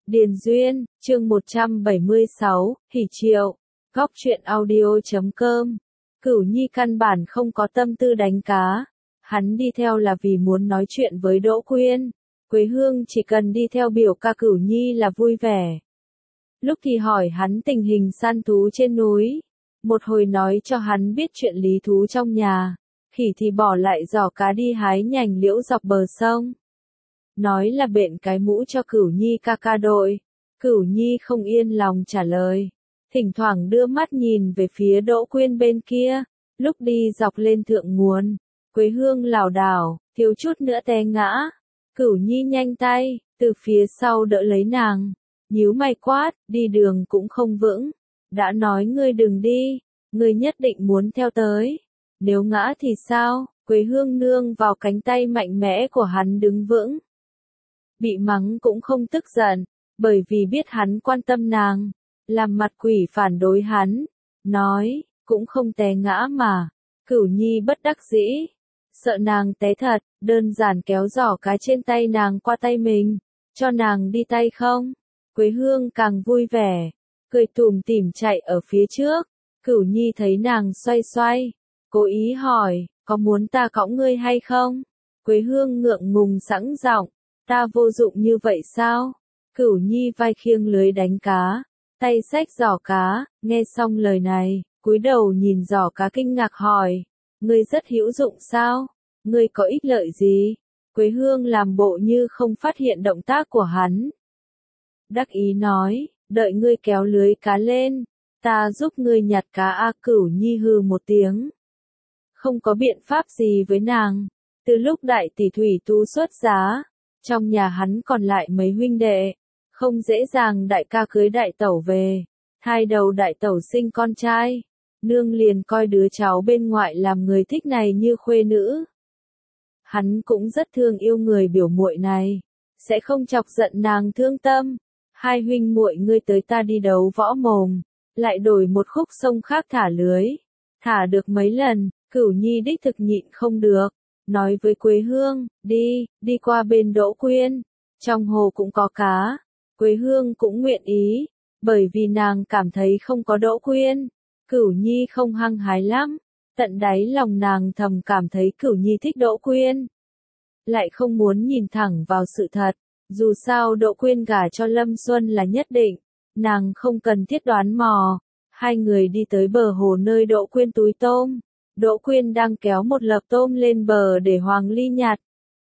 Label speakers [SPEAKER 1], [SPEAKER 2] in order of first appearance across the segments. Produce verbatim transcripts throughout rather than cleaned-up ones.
[SPEAKER 1] Điền Duyên, chương một trăm bảy mươi sáu, Hỉ Triệu, Góc truyện audio chấm com. Cửu Nhi căn bản không có tâm tư đánh cá, hắn đi theo là vì muốn nói chuyện với Đỗ Quyên. Quế Hương chỉ cần đi theo biểu ca Cửu Nhi là vui vẻ. Lúc thì hỏi hắn tình hình săn thú trên núi, một hồi nói cho hắn biết chuyện lý thú trong nhà, khỉ thì bỏ lại giỏ cá đi hái nhành liễu dọc bờ sông. Nói là bện cái mũ cho Cửu Nhi ca ca đội. Cửu Nhi không yên lòng trả lời, thỉnh thoảng đưa mắt nhìn về phía Đỗ Quyên bên kia. Lúc đi dọc lên thượng nguồn, Quế Hương lảo đảo, thiếu chút nữa té ngã. Cửu Nhi nhanh tay, từ phía sau đỡ lấy nàng, nhíu mày quát, đi đường cũng không vững. Đã nói ngươi đừng đi, ngươi nhất định muốn theo tới. Nếu ngã thì sao? Quế Hương nương vào cánh tay mạnh mẽ của hắn đứng vững. Bị mắng cũng không tức giận, bởi vì biết hắn quan tâm nàng, làm mặt quỷ phản đối hắn, nói, cũng không té ngã mà. Cửu Nhi bất đắc dĩ, sợ nàng té thật, đơn giản kéo giỏ cá trên tay nàng qua tay mình, cho nàng đi tay không. Quế Hương càng vui vẻ, cười tủm tỉm chạy ở phía trước. Cửu Nhi thấy nàng xoay xoay, cố ý hỏi, có muốn ta cõng ngươi hay không? Quế Hương ngượng ngùng sẵn giọng, ta vô dụng như vậy sao? Cửu Nhi vai khiêng lưới đánh cá, tay xách giỏ cá, nghe xong lời này, cúi đầu nhìn giỏ cá kinh ngạc hỏi, ngươi rất hữu dụng sao? Ngươi có ích lợi gì? Quế Hương làm bộ như không phát hiện động tác của hắn. Đắc ý nói, đợi ngươi kéo lưới cá lên, ta giúp ngươi nhặt cá. A Cửu Nhi hừ một tiếng. Không có biện pháp gì với nàng, từ lúc đại tỷ Thủy Tú xuất giá, trong nhà hắn còn lại mấy huynh đệ, không dễ dàng đại ca cưới đại tẩu về, hai đầu đại tẩu sinh con trai, nương liền coi đứa cháu bên ngoại làm người thích này như khuê nữ. Hắn cũng rất thương yêu người biểu muội này, sẽ không chọc giận nàng thương tâm. Hai huynh muội ngươi tới ta đi đấu võ mồm, lại đổi một khúc sông khác thả lưới, thả được mấy lần, Cửu Nhi đích thực nhịn không được, nói với Quế Hương, đi, đi qua bên Đỗ Quyên, trong hồ cũng có cá. Quế Hương cũng nguyện ý, bởi vì nàng cảm thấy không có Đỗ Quyên, Cửu Nhi không hăng hái lắm. Tận đáy lòng nàng thầm cảm thấy Cửu Nhi thích Đỗ Quyên, lại không muốn nhìn thẳng vào sự thật. Dù sao Đỗ Quyên gả cho Lâm Xuân là nhất định, nàng không cần thiết đoán mò. Hai người đi tới bờ hồ nơi Đỗ Quyên túi tôm. Đỗ Quyên đang kéo một lợp tôm lên bờ để Hoàng Ly nhặt.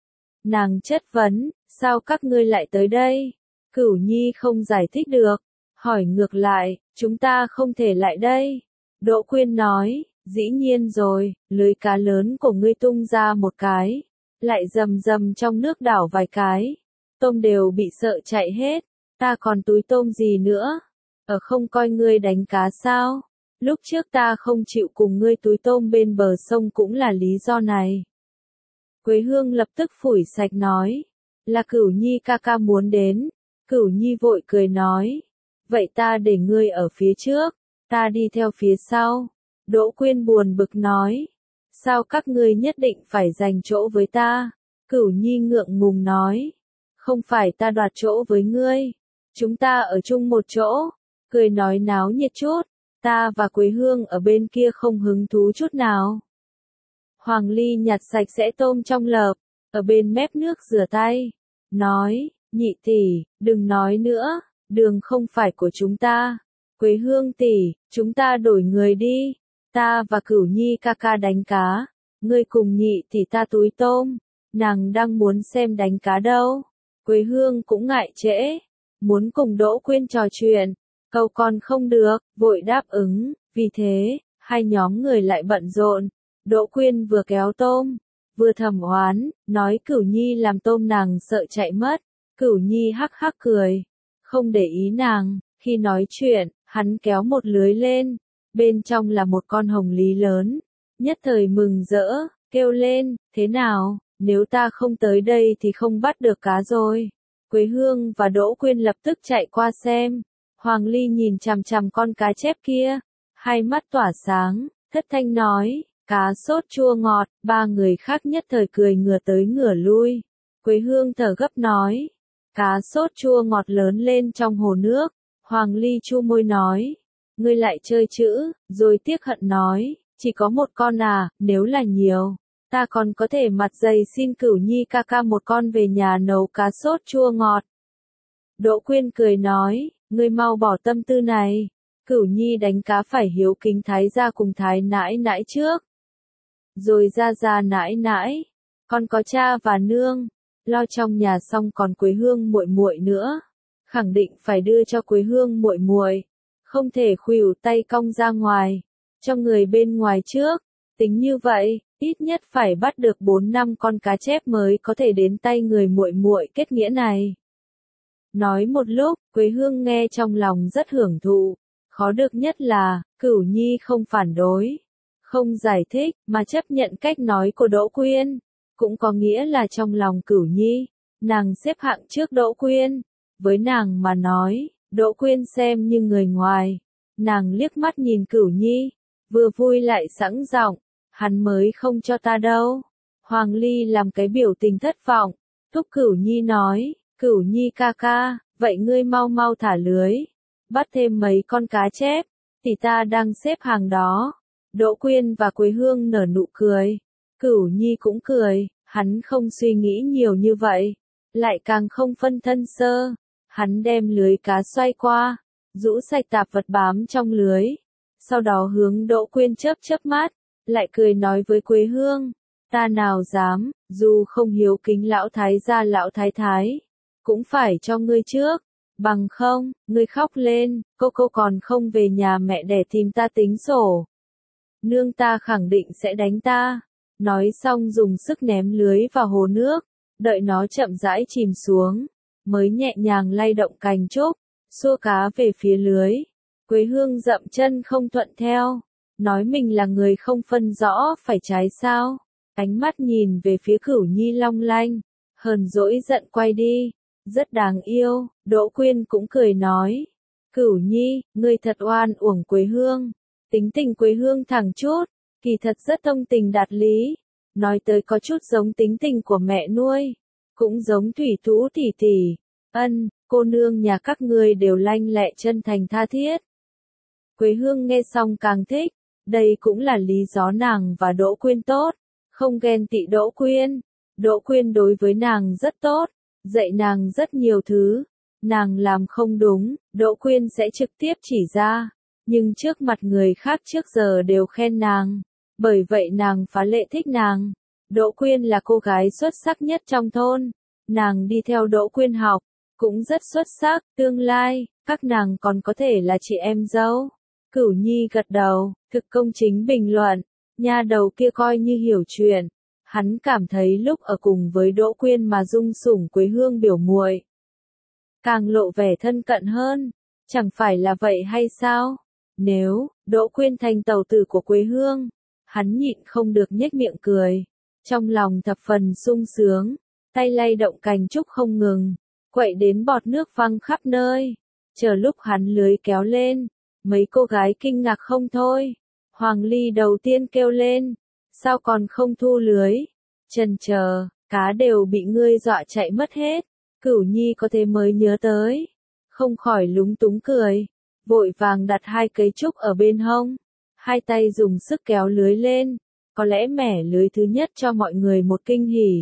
[SPEAKER 1] Nàng chất vấn, sao các ngươi lại tới đây? Cửu Nhi không giải thích được, hỏi ngược lại, chúng ta không thể lại đây. Đỗ Quyên nói, dĩ nhiên rồi, lưới cá lớn của ngươi tung ra một cái, lại rầm rầm trong nước đảo vài cái. Tôm đều bị sợ chạy hết, ta còn túi tôm gì nữa? Ở không coi ngươi đánh cá sao? Lúc trước ta không chịu cùng ngươi túi tôm bên bờ sông cũng là lý do này. Quế Hương lập tức phủi sạch nói, là Cửu Nhi ca ca muốn đến. Cửu Nhi vội cười nói, vậy ta để ngươi ở phía trước, ta đi theo phía sau. Đỗ Quyên buồn bực nói, sao các ngươi nhất định phải giành chỗ với ta? Cửu Nhi ngượng ngùng nói, không phải ta đoạt chỗ với ngươi, chúng ta ở chung một chỗ. Cười nói náo nhiệt chút, ta và Quế Hương ở bên kia không hứng thú chút nào. Hoàng Ly nhặt sạch sẽ tôm trong lợp, ở bên mép nước rửa tay, nói, nhị tỷ, đừng nói nữa, đường không phải của chúng ta. Quế Hương tỷ, chúng ta đổi người đi, ta và Cửu Nhi ca ca đánh cá, ngươi cùng nhị tỷ ta túi tôm. Nàng đang muốn xem đánh cá đâu. Quế Hương cũng ngại trễ, muốn cùng Đỗ Quyên trò chuyện, câu còn không được, vội đáp ứng. Vì thế, hai nhóm người lại bận rộn. Đỗ Quyên vừa kéo tôm, vừa thầm oán, nói Cửu Nhi làm tôm nàng sợ chạy mất. Cửu Nhi hắc hắc cười, không để ý nàng. Khi nói chuyện, hắn kéo một lưới lên, bên trong là một con hồng lý lớn. Nhất thời mừng rỡ, kêu lên, thế nào, nếu ta không tới đây thì không bắt được cá rồi. Quế Hương và Đỗ Quyên lập tức chạy qua xem. Hoàng Ly nhìn chằm chằm con cá chép kia, hai mắt tỏa sáng, thất thanh nói, cá sốt chua ngọt. Ba người khác nhất thời cười ngửa tới ngửa lui. Quế Hương thở gấp nói, Cá sốt chua ngọt lớn lên trong hồ nước. Hoàng Ly chu môi nói. Ngươi lại chơi chữ, rồi tiếc hận nói. Chỉ có một con à, nếu là nhiều. Ta còn có thể mặt dày xin Cửu Nhi ca ca một con về nhà nấu cá sốt chua ngọt. Đỗ Quyên cười nói, ngươi mau bỏ tâm tư này. Cửu Nhi đánh cá phải hiếu kính thái gia cùng thái nãi nãi trước. Rồi ra ra nãi nãi, còn có cha và nương, lo trong nhà xong còn Quế Hương muội muội nữa. Khẳng định phải đưa cho Quế Hương muội muội, không thể khuỷu tay cong ra ngoài, cho người bên ngoài trước. Tính như vậy, ít nhất phải bắt được bốn năm con cá chép mới có thể đến tay người muội muội kết nghĩa này. Nói một lúc, Quế Hương nghe trong lòng rất hưởng thụ. Khó được nhất là, Cửu Nhi không phản đối, không giải thích, mà chấp nhận cách nói của Đỗ Quyên. Cũng có nghĩa là trong lòng Cửu Nhi, nàng xếp hạng trước Đỗ Quyên. Với nàng mà nói, Đỗ Quyên xem như người ngoài. Nàng liếc mắt nhìn Cửu Nhi, vừa vui lại sẵn giọng, hắn mới không cho ta đâu. Hoàng Ly làm cái biểu tình thất vọng, thúc Cửu Nhi nói, Cửu Nhi ca ca, vậy ngươi mau mau thả lưới, bắt thêm mấy con cá chép, tỷ ta đang xếp hàng đó. Đỗ Quyên và Quế Hương nở nụ cười, Cửu Nhi cũng cười, hắn không suy nghĩ nhiều như vậy, lại càng không phân thân sơ. Hắn đem lưới cá xoay qua, rũ sạch tạp vật bám trong lưới, sau đó hướng Đỗ Quyên chớp chớp mắt, lại cười nói với Quế Hương, ta nào dám, dù không hiếu kính lão thái gia lão thái thái, cũng phải cho ngươi trước, bằng không, ngươi khóc lên, cô cô còn không về nhà mẹ đẻ tìm ta tính sổ. Nương ta khẳng định sẽ đánh ta. Nói xong dùng sức ném lưới vào hồ nước, đợi nó chậm rãi chìm xuống, mới nhẹ nhàng lay động cành trúc, xua cá về phía lưới. Quế Hương dậm chân không thuận theo, nói mình là người không phân rõ phải trái sao. Ánh mắt nhìn về phía Cửu Nhi long lanh, hờn dỗi giận quay đi, rất đáng yêu. Đỗ Quyên cũng cười nói, Cửu Nhi, ngươi thật oan uổng Quế Hương. Tính tình Quế Hương thẳng chút, kỳ thật rất thông tình đạt lý, nói tới có chút giống tính tình của mẹ nuôi, cũng giống Thủy Tú tỷ tỷ. Ân, cô nương nhà các ngươi đều lanh lẹ chân thành tha thiết. Quế Hương nghe xong càng thích, đây cũng là lý do nàng và Đỗ Quyên tốt, không ghen tị Đỗ Quyên. Đỗ Quyên đối với nàng rất tốt, dạy nàng rất nhiều thứ, nàng làm không đúng, Đỗ Quyên sẽ trực tiếp chỉ ra, nhưng trước mặt người khác trước giờ đều khen nàng, bởi vậy nàng phá lệ thích nàng. Đỗ Quyên là cô gái xuất sắc nhất trong thôn, nàng đi theo Đỗ Quyên học, cũng rất xuất sắc, tương lai, các nàng còn có thể là chị em dâu. Cửu Nhi gật đầu, thực công chính bình luận, nha đầu kia coi như hiểu chuyện. Hắn cảm thấy lúc ở cùng với Đỗ Quyên mà dung sủng Quế Hương biểu muội, càng lộ vẻ thân cận hơn, chẳng phải là vậy hay sao? Nếu, Đỗ Quyên thành tẩu tử của Quế Hương, hắn nhịn không được nhếch miệng cười, trong lòng thập phần sung sướng, tay lay động cành trúc không ngừng, quậy đến bọt nước văng khắp nơi. Chờ lúc hắn lưới kéo lên, mấy cô gái kinh ngạc không thôi. Hoàng Ly đầu tiên kêu lên, sao còn không thu lưới? Chần chờ, cá đều bị ngươi dọa chạy mất hết. Cửu Nhi có thế mới nhớ tới, không khỏi lúng túng cười, vội vàng đặt hai cây trúc ở bên hông, hai tay dùng sức kéo lưới lên, có lẽ mẻ lưới thứ nhất cho mọi người một kinh hỉ.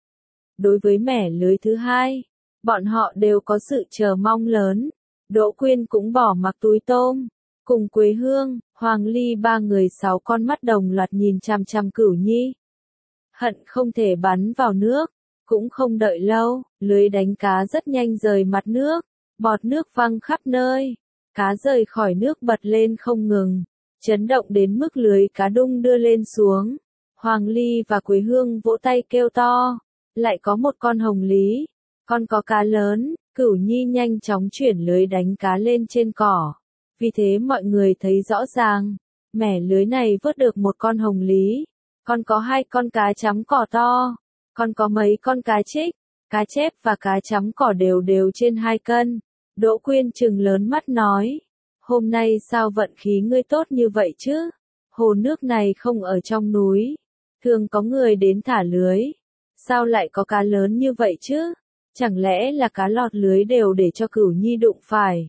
[SPEAKER 1] Đối với mẻ lưới thứ hai, bọn họ đều có sự chờ mong lớn. Đỗ Quyên cũng bỏ mặc túi tôm, cùng Quế Hương, Hoàng Ly ba người sáu con mắt đồng loạt nhìn chằm chằm Cửu Nhi. Hận không thể bắn vào nước, cũng không đợi lâu, lưới đánh cá rất nhanh rời mặt nước, bọt nước văng khắp nơi, cá rời khỏi nước bật lên không ngừng, chấn động đến mức lưới cá đung đưa lên xuống. Hoàng Ly và Quế Hương vỗ tay kêu to, lại có một con hồng lý, con có cá lớn. Cửu Nhi nhanh chóng chuyển lưới đánh cá lên trên cỏ, vì thế mọi người thấy rõ ràng, mẻ lưới này vớt được một con hồng lý, còn có hai con cá chấm cỏ to, còn có mấy con cá trích, cá chép và cá chấm cỏ đều đều trên hai cân. Đỗ Quyên trừng lớn mắt nói, hôm nay sao vận khí ngươi tốt như vậy chứ? Hồ nước này không ở trong núi, thường có người đến thả lưới, sao lại có cá lớn như vậy chứ? Chẳng lẽ là cá lọt lưới đều để cho Cửu Nhi đụng phải?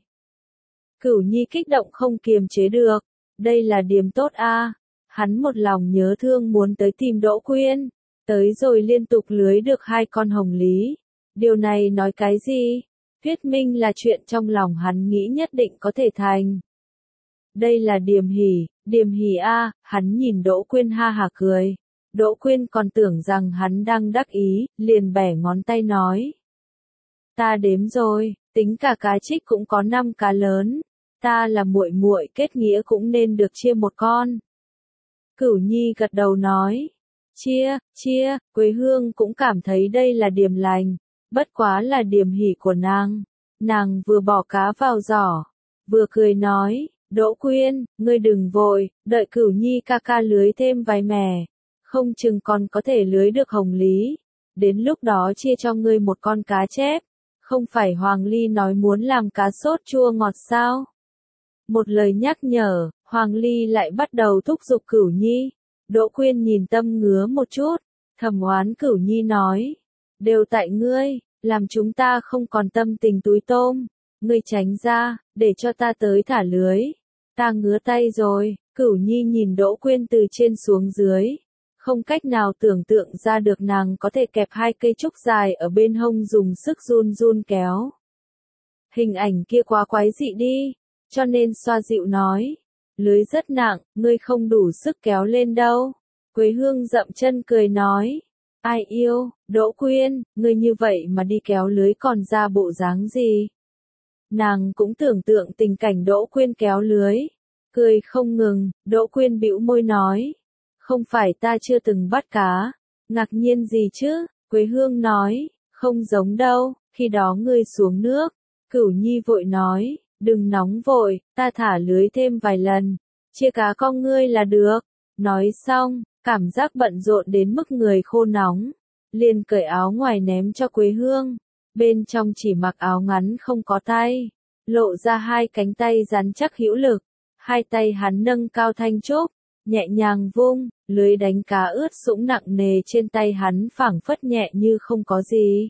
[SPEAKER 1] Cửu Nhi kích động không kiềm chế được, đây là điểm tốt a. À. Hắn một lòng nhớ thương muốn tới tìm Đỗ Quyên, tới rồi liên tục lưới được hai con hồng lý. Điều này nói cái gì? Thuyết minh là chuyện trong lòng hắn nghĩ nhất định có thể thành. Đây là Điềm Hỉ, Điềm Hỉ a, à, hắn nhìn Đỗ Quyên ha hả cười. Đỗ Quyên còn tưởng rằng hắn đang đắc ý, liền bẻ ngón tay nói. Ta đếm rồi, tính cả cá trích cũng có năm cá lớn, ta là muội muội kết nghĩa cũng nên được chia một con. Cửu Nhi gật đầu nói, chia, chia, Quế Hương cũng cảm thấy đây là điểm lành, bất quá là Điềm Hỉ của nàng. Nàng vừa bỏ cá vào giỏ, vừa cười nói, Đỗ Quyên, ngươi đừng vội, đợi Cửu Nhi ca ca lưới thêm vài mẻ, không chừng còn có thể lưới được hồng lý, đến lúc đó chia cho ngươi một con cá chép. Không phải Hoàng Ly nói muốn làm cá sốt chua ngọt sao? Một lời nhắc nhở, Hoàng Ly lại bắt đầu thúc giục Cửu Nhi. Đỗ Quyên nhìn tâm ngứa một chút, thầm oán Cửu Nhi nói. Đều tại ngươi, làm chúng ta không còn tâm tình túi tôm. Ngươi tránh ra, để cho ta tới thả lưới. Ta ngứa tay rồi, Cửu Nhi nhìn Đỗ Quyên từ trên xuống dưới. Không cách nào tưởng tượng ra được nàng có thể kẹp hai cây trúc dài ở bên hông dùng sức run run kéo. Hình ảnh kia quá quái dị đi, cho nên xoa dịu nói. Lưới rất nặng, ngươi không đủ sức kéo lên đâu. Quế Hương dậm chân cười nói. Ai yêu, Đỗ Quyên, ngươi như vậy mà đi kéo lưới còn ra bộ dáng gì? Nàng cũng tưởng tượng tình cảnh Đỗ Quyên kéo lưới. Cười không ngừng, Đỗ Quyên bĩu môi nói. Không phải ta chưa từng bắt cá. Ngạc nhiên gì chứ? Quế Hương nói. Không giống đâu, khi đó ngươi xuống nước. Cửu Nhi vội nói. Đừng nóng vội, ta thả lưới thêm vài lần. Chia cá con ngươi là được. Nói xong, cảm giác bận rộn đến mức người khô nóng. Liền cởi áo ngoài ném cho Quế Hương. Bên trong chỉ mặc áo ngắn không có tay. Lộ ra hai cánh tay rắn chắc hữu lực. Hai tay hắn nâng cao thanh trúc. Nhẹ nhàng vung, lưới đánh cá ướt sũng nặng nề trên tay hắn phảng phất nhẹ như không có gì.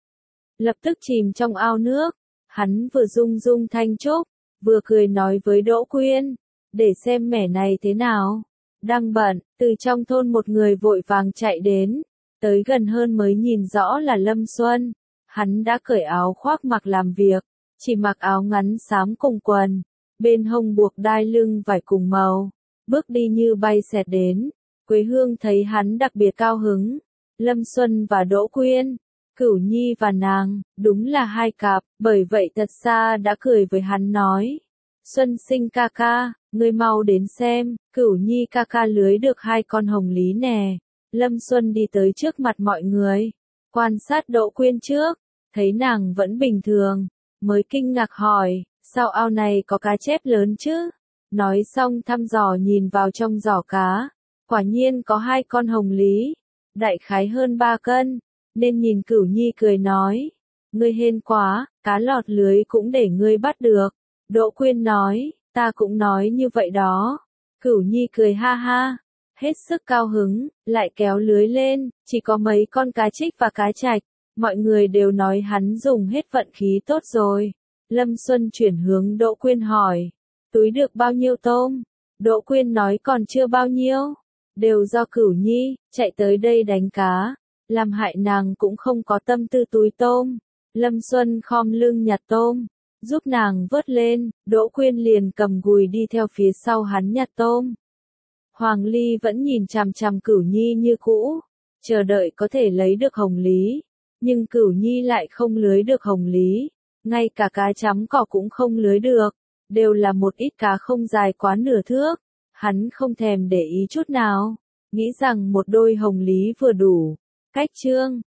[SPEAKER 1] Lập tức chìm trong ao nước, hắn vừa rung rung thanh trúc, vừa cười nói với Đỗ Quyên, để xem mẻ này thế nào. Đang bận, từ trong thôn một người vội vàng chạy đến, tới gần hơn mới nhìn rõ là Lâm Xuân. Hắn đã cởi áo khoác mặc làm việc, chỉ mặc áo ngắn xám cùng quần, bên hông buộc đai lưng vải cùng màu. Bước đi như bay xẹt đến, Quế Hương thấy hắn đặc biệt cao hứng. Lâm Xuân và Đỗ Quyên, Cửu Nhi và nàng, đúng là hai cặp, bởi vậy thật xa đã cười với hắn nói. Xuân Sinh ca ca, ngươi mau đến xem, Cửu Nhi ca ca lưới được hai con hồng lý nè. Lâm Xuân đi tới trước mặt mọi người, quan sát Đỗ Quyên trước, thấy nàng vẫn bình thường, mới kinh ngạc hỏi, sao ao này có cá chép lớn chứ? Nói xong thăm dò nhìn vào trong giỏ cá, quả nhiên có hai con hồng lý, đại khái hơn ba cân, nên nhìn Cửu Nhi cười nói, ngươi hên quá, cá lọt lưới cũng để ngươi bắt được. Đỗ Quyên nói, ta cũng nói như vậy đó. Cửu Nhi cười ha ha, hết sức cao hứng, lại kéo lưới lên, chỉ có mấy con cá trích và cá trạch, mọi người đều nói hắn dùng hết vận khí tốt rồi. Lâm Xuân chuyển hướng Đỗ Quyên hỏi. Túi được bao nhiêu tôm? Đỗ Quyên nói còn chưa bao nhiêu. Đều do Cửu Nhi, chạy tới đây đánh cá. Làm hại nàng cũng không có tâm tư túi tôm. Lâm Xuân khom lưng nhặt tôm. Giúp nàng vớt lên, Đỗ Quyên liền cầm gùi đi theo phía sau hắn nhặt tôm. Hoàng Ly vẫn nhìn chằm chằm Cửu Nhi như cũ. Chờ đợi có thể lấy được hồng lý. Nhưng Cửu Nhi lại không lưới được hồng lý. Ngay cả cá chấm cỏ cũng không lưới được. Đều là một ít cá không dài quá nửa thước. Hắn không thèm để ý chút nào. Nghĩ rằng một đôi hồng lý vừa đủ. Cách chương